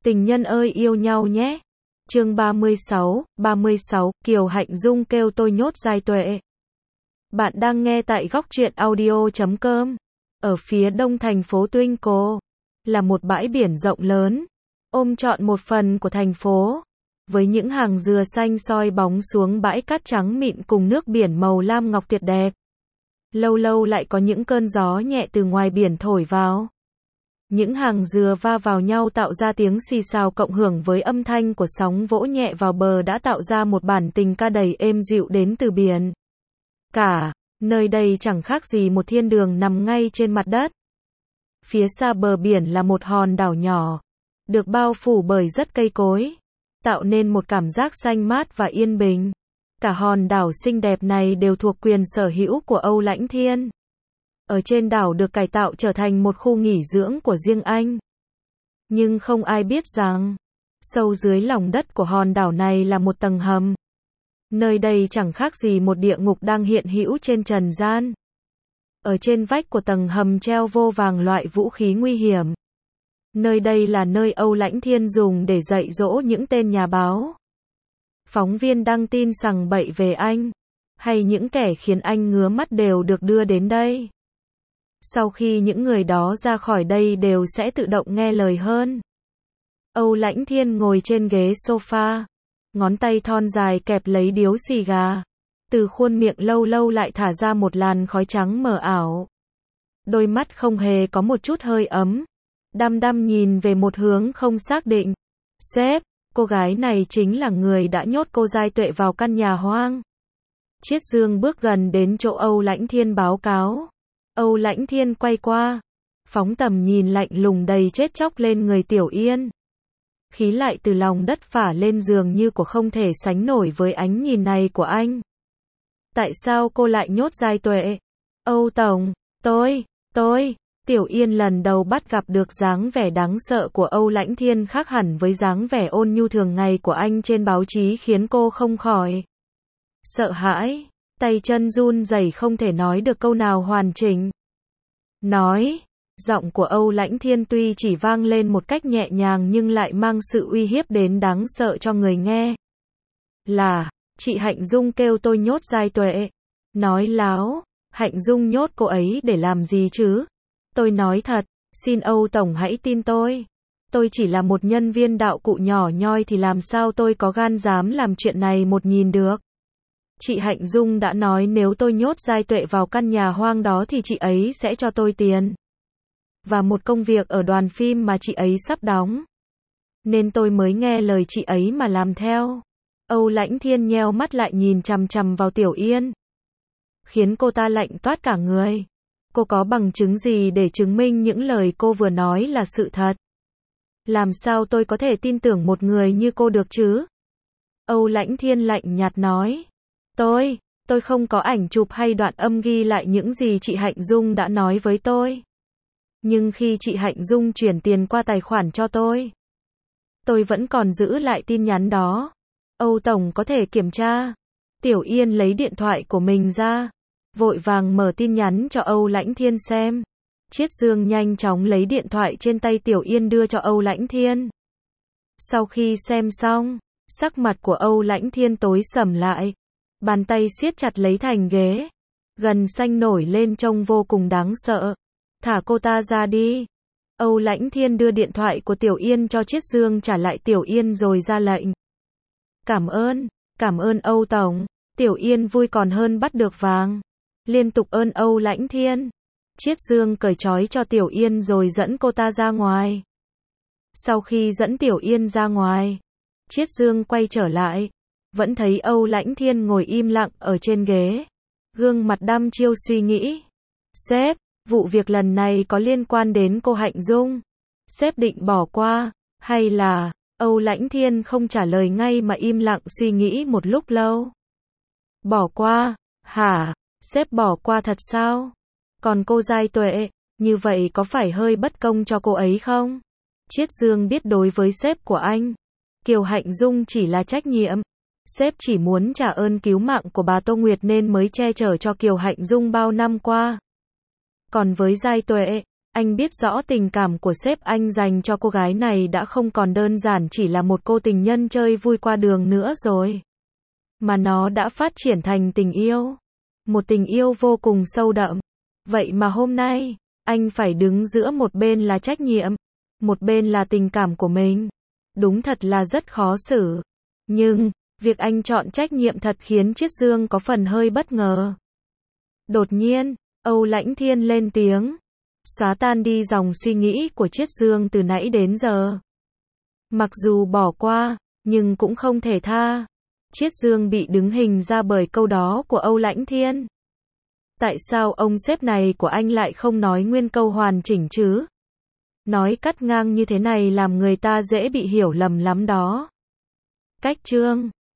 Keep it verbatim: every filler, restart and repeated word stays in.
Tình nhân ơi yêu nhau nhé. Chương ba mươi sáu, ba mươi sáu, Kiều Hạnh Dung kêu tôi nhốt giai tuệ. Bạn đang nghe tại góc truyện audio chấm com. Ở phía đông thành phố Twinkle, là một bãi biển rộng lớn, ôm trọn một phần của thành phố, với những hàng dừa xanh soi bóng xuống bãi cát trắng mịn cùng nước biển màu lam ngọc tuyệt đẹp. Lâu lâu lại có những cơn gió nhẹ từ ngoài biển thổi vào. Những hàng dừa va vào nhau tạo ra tiếng xì xào cộng hưởng với âm thanh của sóng vỗ nhẹ vào bờ đã tạo ra một bản tình ca đầy êm dịu đến từ biển. Cả, nơi đây chẳng khác gì một thiên đường nằm ngay trên mặt đất. Phía xa bờ biển là một hòn đảo nhỏ, được bao phủ bởi rất cây cối, tạo nên một cảm giác xanh mát và yên bình. Cả hòn đảo xinh đẹp này đều thuộc quyền sở hữu của Âu Lãnh Thiên. Ở trên đảo được cải tạo trở thành một khu nghỉ dưỡng của riêng anh. Nhưng không ai biết rằng, sâu dưới lòng đất của hòn đảo này là một tầng hầm. Nơi đây chẳng khác gì một địa ngục đang hiện hữu trên trần gian. Ở trên vách của tầng hầm treo vô vàng loại vũ khí nguy hiểm. Nơi đây là nơi Âu Lãnh Thiên dùng để dạy dỗ những tên nhà báo, phóng viên đăng tin sằng bậy về anh, hay những kẻ khiến anh ngứa mắt đều được đưa đến đây. Sau khi những người đó ra khỏi đây đều sẽ tự động nghe lời hơn. Âu Lãnh Thiên ngồi trên ghế sofa, ngón tay thon dài kẹp lấy điếu xì gà. Từ khuôn miệng lâu lâu lại thả ra một làn khói trắng mờ ảo. Đôi mắt không hề có một chút hơi ấm, đăm đăm nhìn về một hướng không xác định. Sếp, cô gái này chính là người đã nhốt cô giai tuệ vào căn nhà hoang. Chiết Dương bước gần đến chỗ Âu Lãnh Thiên báo cáo. Âu Lãnh Thiên quay qua, phóng tầm nhìn lạnh lùng đầy chết chóc lên người Tiểu Yên. Khí lại từ lòng đất phả lên dường như của không thể sánh nổi với ánh nhìn này của anh. Tại sao cô lại nhốt giai tuệ? Âu Tổng, tôi, tôi, Tiểu Yên lần đầu bắt gặp được dáng vẻ đáng sợ của Âu Lãnh Thiên khác hẳn với dáng vẻ ôn nhu thường ngày của anh trên báo chí khiến cô không khỏi sợ hãi, tay chân run rẩy không thể nói được câu nào hoàn chỉnh. Nói, giọng của Âu Lãnh Thiên tuy chỉ vang lên một cách nhẹ nhàng nhưng lại mang sự uy hiếp đến đáng sợ cho người nghe. Là, chị Hạnh Dung kêu tôi nhốt giai tuệ. Nói láo, Hạnh Dung nhốt cô ấy để làm gì chứ? Tôi nói thật, xin Âu Tổng hãy tin tôi. Tôi chỉ là một nhân viên đạo cụ nhỏ nhoi thì làm sao tôi có gan dám làm chuyện này một nhìn được. Chị Hạnh Dung đã nói nếu tôi nhốt giai tuệ vào căn nhà hoang đó thì chị ấy sẽ cho tôi tiền. Và một công việc ở đoàn phim mà chị ấy sắp đóng. Nên tôi mới nghe lời chị ấy mà làm theo. Âu Lãnh Thiên nheo mắt lại nhìn chằm chằm vào Tiểu Yên, khiến cô ta lạnh toát cả người. Cô có bằng chứng gì để chứng minh những lời cô vừa nói là sự thật? Làm sao tôi có thể tin tưởng một người như cô được chứ? Âu Lãnh Thiên lạnh nhạt nói. Tôi, tôi không có ảnh chụp hay đoạn âm ghi lại những gì chị Hạnh Dung đã nói với tôi. Nhưng khi chị Hạnh Dung chuyển tiền qua tài khoản cho tôi, tôi vẫn còn giữ lại tin nhắn đó. Âu Tổng có thể kiểm tra. Tiểu Yên lấy điện thoại của mình ra, vội vàng mở tin nhắn cho Âu Lãnh Thiên xem. Chiết Dương nhanh chóng lấy điện thoại trên tay Tiểu Yên đưa cho Âu Lãnh Thiên. Sau khi xem xong, sắc mặt của Âu Lãnh Thiên tối sầm lại. Bàn tay siết chặt lấy thành ghế, gần xanh nổi lên trông vô cùng đáng sợ. Thả cô ta ra đi. Âu Lãnh Thiên đưa điện thoại của Tiểu Yên cho Chiết Dương trả lại Tiểu Yên rồi ra lệnh. Cảm ơn, cảm ơn Âu Tổng. Tiểu Yên vui còn hơn bắt được vàng. Liên tục ơn Âu Lãnh Thiên. Chiết Dương cởi trói cho Tiểu Yên rồi dẫn cô ta ra ngoài. Sau khi dẫn Tiểu Yên ra ngoài, Chiết Dương quay trở lại. Vẫn thấy Âu Lãnh Thiên ngồi im lặng ở trên ghế. Gương mặt đăm chiêu suy nghĩ. Sếp, vụ việc lần này có liên quan đến cô Hạnh Dung. Sếp định bỏ qua, hay là... Âu Lãnh Thiên không trả lời ngay mà im lặng suy nghĩ một lúc lâu. Bỏ qua, hả? Sếp bỏ qua thật sao? Còn cô giai tuệ, như vậy có phải hơi bất công cho cô ấy không? Chiết Dương biết đối với sếp của anh, Kiều Hạnh Dung chỉ là trách nhiệm. Sếp chỉ muốn trả ơn cứu mạng của bà Tô Nguyệt nên mới che chở cho Kiều Hạnh Dung bao năm qua. Còn với giai tuệ, Anh biết rõ tình cảm của sếp anh dành cho cô gái này đã không còn đơn giản chỉ là một cô tình nhân chơi vui qua đường nữa rồi. Mà nó đã phát triển thành tình yêu. Một tình yêu vô cùng sâu đậm. Vậy mà hôm nay, anh phải đứng giữa một bên là trách nhiệm, một bên là tình cảm của mình. Đúng thật là rất khó xử. Nhưng, việc anh chọn trách nhiệm thật khiến Triết Dương có phần hơi bất ngờ. Đột nhiên, Âu Lãnh Thiên lên tiếng, xóa tan đi dòng suy nghĩ của Triết Dương từ nãy đến giờ. Mặc dù bỏ qua, nhưng cũng không thể tha. Triết Dương bị đứng hình ra bởi câu đó của Âu Lãnh Thiên. Tại sao ông sếp này của anh lại không nói nguyên câu hoàn chỉnh chứ? Nói cắt ngang như thế này làm người ta dễ bị hiểu lầm lắm đó. Cách Trương